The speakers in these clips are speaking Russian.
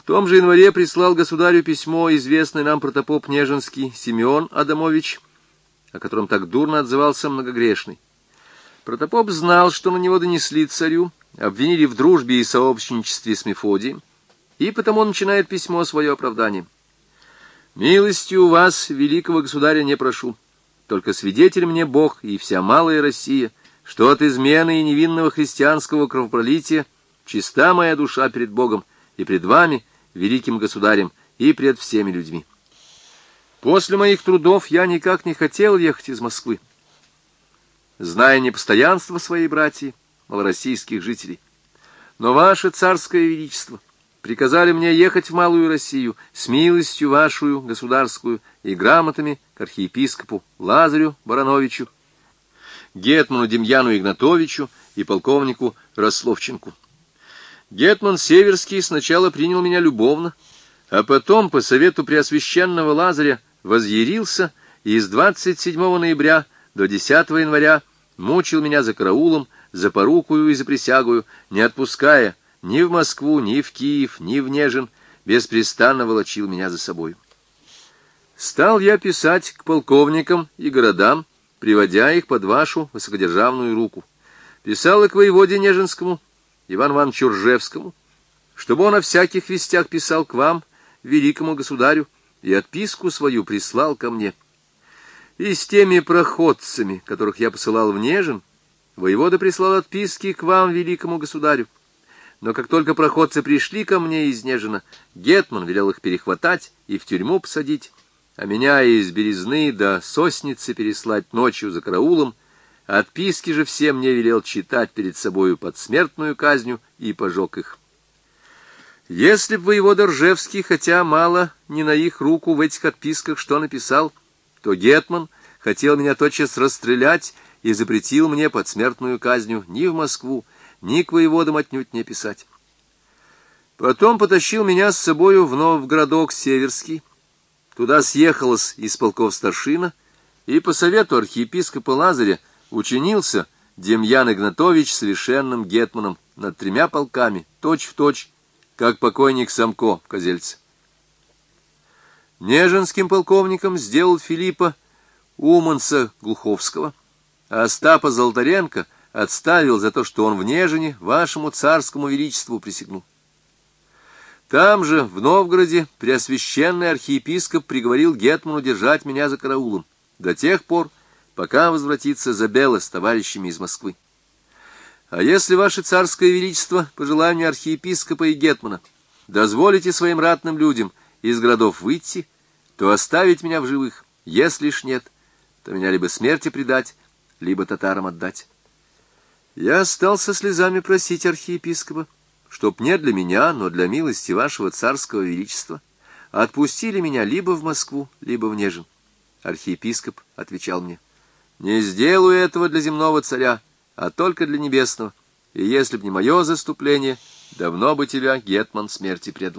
том же январе прислал государю письмо известный нам протопоп Нежинский Симеон Адамович, о котором так дурно отзывался Многогрешный. Протопоп знал, что на него донесли царю, обвинили в дружбе и сообщничестве с Мефодием, и потому он начинает письмо свое оправданием. «Милости у вас, великого государя, не прошу, только свидетель мне Бог и вся малая Россия, что от измены и невинного христианского кровопролития чиста моя душа перед Богом и пред вами, великим государем, и пред всеми людьми. После моих трудов я никак не хотел ехать из Москвы, зная непостоянство своей братьи, малороссийских жителей. Но ваше царское величество приказали мне ехать в Малую Россию с милостью вашу государскую и грамотами к архиепископу Лазарю Барановичу, гетману Демьяну Игнатовичу и полковнику Рословченку. Гетман Северский сначала принял меня любовно, а потом, по совету преосвященного Лазаря, возъярился и с 27 ноября до 10 января мучил меня за караулом, за порукою и за присягою, не отпуская ни в Москву, ни в Киев, ни в Нежин, беспрестанно волочил меня за собой. Стал я писать к полковникам и городам, приводя их под вашу высокодержавную руку. Писал и к воеводе Нежинскому, Ивану Ивановичу Ржевскому, чтобы он о всяких вестях писал к вам, великому государю, и отписку свою прислал ко мне. И с теми проходцами, которых я посылал в Нежин, воевода прислал отписки к вам, великому государю. Но как только проходцы пришли ко мне из Нежина, гетман велел их перехватать и в тюрьму посадить, а меня из Березны до Сосницы переслать ночью за караулом, отписки же все мне велел читать перед собою под смертную казнью и пожег их. Если б воевода Ржевский, хотя мало не на их руку в этих отписках что написал, то гетман хотел меня тотчас расстрелять и запретил мне под смертную казнью ни в Москву, ни к воеводам отнюдь не писать. Потом потащил меня с собою в Новгородок Северский. Туда съехалась из полков старшина, и по совету архиепископа Лазаря учинился Демьян Игнатович совершенным гетманом над 3 полками, точь-в-точь, как покойник Самко в Козельце. Нежинским полковником сделал Филиппа Уманца Глуховского, а Остапа Золотаренко отставил за то, что он в Нежине вашему царскому величеству присягнул. Там же, в Новгороде, преосвященный архиепископ приговорил гетману держать меня за караулом до тех пор, пока возвратится Забела с товарищами из Москвы. А если ваше царское величество, по желанию архиепископа и гетмана, дозволите своим ратным людям из городов выйти, то оставить меня в живых, если ж нет, то меня либо смерти предать, либо татарам отдать. Я стал со слезами просить архиепископа, чтоб не для меня, но для милости вашего царского величества отпустили меня либо в Москву, либо в Нежин. Архиепископ отвечал мне: «Не сделаю этого для земного царя, а только для небесного, и если б не мое заступление, давно бы тебя гетман смерти предал».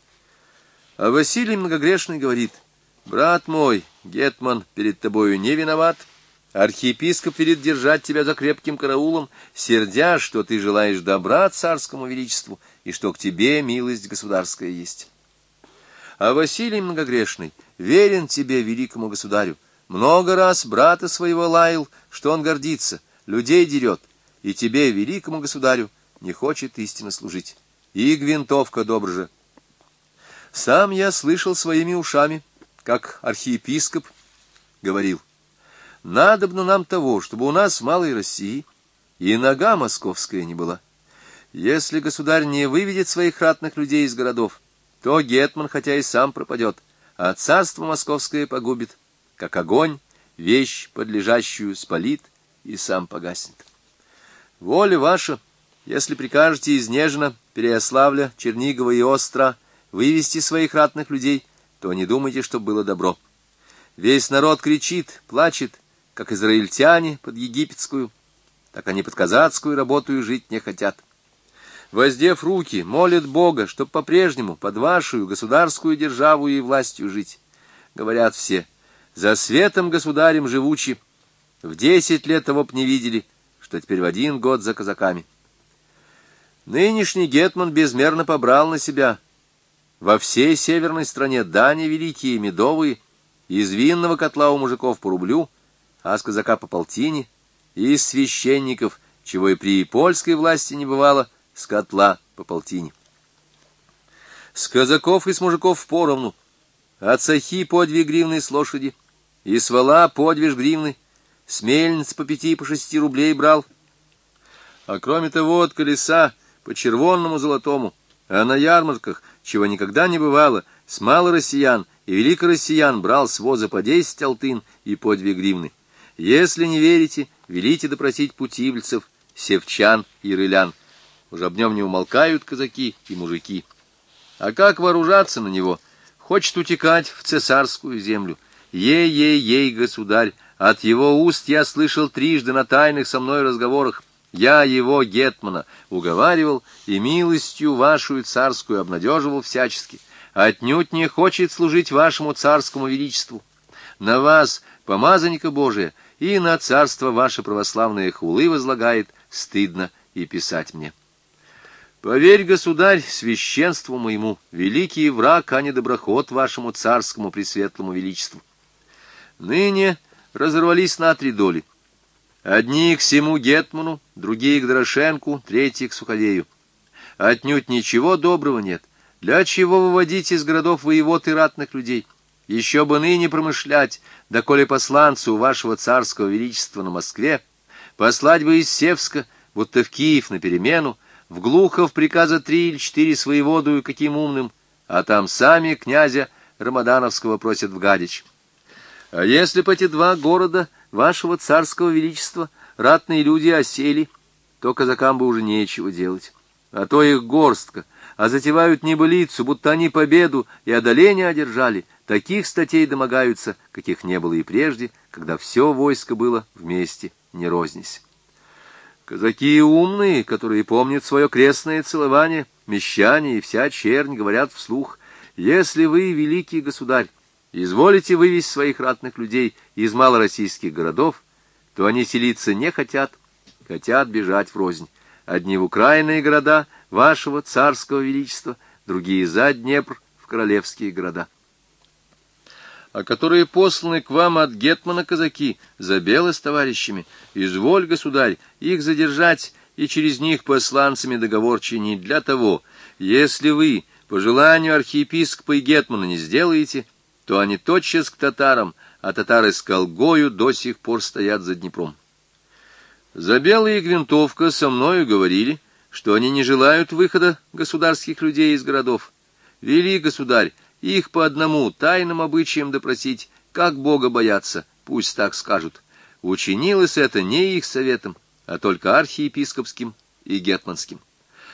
А Василий Многогрешный говорит: «Брат мой, гетман перед тобою не виноват, архиепископ велит держать тебя за крепким караулом, сердя, что ты желаешь добра царскому величеству и что к тебе милость государская есть. А Василий Многогрешный верен тебе, великому государю, много раз брата своего лаял, что он гордится, людей дерет, и тебе, великому государю, не хочет истинно служить. И гвинтовка добр же. Сам я слышал своими ушами, как архиепископ говорил: надобно нам того, чтобы у нас в Малой России и нога московская не была. Если государь не выведет своих ратных людей из городов, то гетман, хотя и сам пропадет, а царство московское погубит, как огонь, вещь, подлежащую, спалит и сам погаснет. Воля ваша, если прикажете из Нежина, Переяславля, Чернигова и Остра вывести своих ратных людей, то не думайте, что было добро. Весь народ кричит, плачет, как израильтяне под египетскую, так они под казацкую работу жить не хотят. Воздев руки, молят Бога, чтоб по-прежнему под вашу государскую державу и властью жить. Говорят все: за светом государем живучи, в 10 лет того б не видели, что теперь в 1 год за казаками. Нынешний гетман безмерно побрал на себя во всей северной стране дани великие медовые, из винного котла у мужиков по рублю, а с казака по полтине, и из священников, чего и при польской власти не бывало, с котла по полтине. С казаков и с мужиков поровну, от сахи по 2 гривны с лошади, и с вола по 2 гривны, с мельниц по 5 и по 6 рублей брал. А кроме того, от колеса по червонному золотому, а на ярмарках, чего никогда не бывало, с малороссиян и великороссиян брал с воза по 10 алтын и по 2 гривны. Если не верите, велите допросить путивльцев, севчан и рылян. Уже об нем не умолкают казаки и мужики. А как вооружаться на него? Хочет утекать в цесарскую землю. Ей-ей-ей, государь, от его уст я слышал трижды на тайных со мной разговорах. Я его, гетмана, уговаривал и милостью вашу царскую обнадеживал всячески. Отнюдь не хочет служить вашему царскому величеству. На вас, помазанника Божия, и на царство ваше православное хулы возлагает, стыдно и писать мне. Поверь, государь, священству моему, великий враг, а не доброход вашему царскому пресветлому величеству. Ныне разорвались на 3 доли. Одни к сему гетману, другие к Дорошенку, третьи к Суходею. Отнюдь ничего доброго нет. Для чего выводить из городов воевод и ратных людей? Еще бы ныне промышлять, доколе посланцу вашего царского величества на Москве, послать бы из Севска, будто в Киев на перемену, в Глухов приказа 3 или 4 с воеводою каким умным, а там сами князя Рамадановского просят в Гадич. А если б эти 2 города вашего царского величества ратные люди осели, то казакам бы уже нечего делать. А то их горстка, а затевают небылицу, будто они победу и одоление одержали. Таких статей домогаются, каких не было и прежде, когда все войско было вместе, не рознись. Казаки умные, которые помнят свое крестное целование, мещане и вся чернь говорят вслух: если вы, великий государь, изволите вывести своих ратных людей из малороссийских городов, то они селиться не хотят, хотят бежать врознь. Одни в украинные города вашего царского величества, другие за Днепр в королевские города. А которые посланы к вам от гетмана казаки, Забелы с товарищами, изволь, государь, их задержать и через них посланцами договор чинить для того, если вы по желанию архиепископа и гетмана не сделаете, то они тотчас к татарам, а татары с Колгою до сих пор стоят за Днепром. Забелы и Гвинтовка со мною говорили, что они не желают выхода государских людей из городов. Вели, государь, их по одному тайным обычаям допросить, как Бога боятся, пусть так скажут. Учинилось это не их советом, а только архиепископским и гетманским.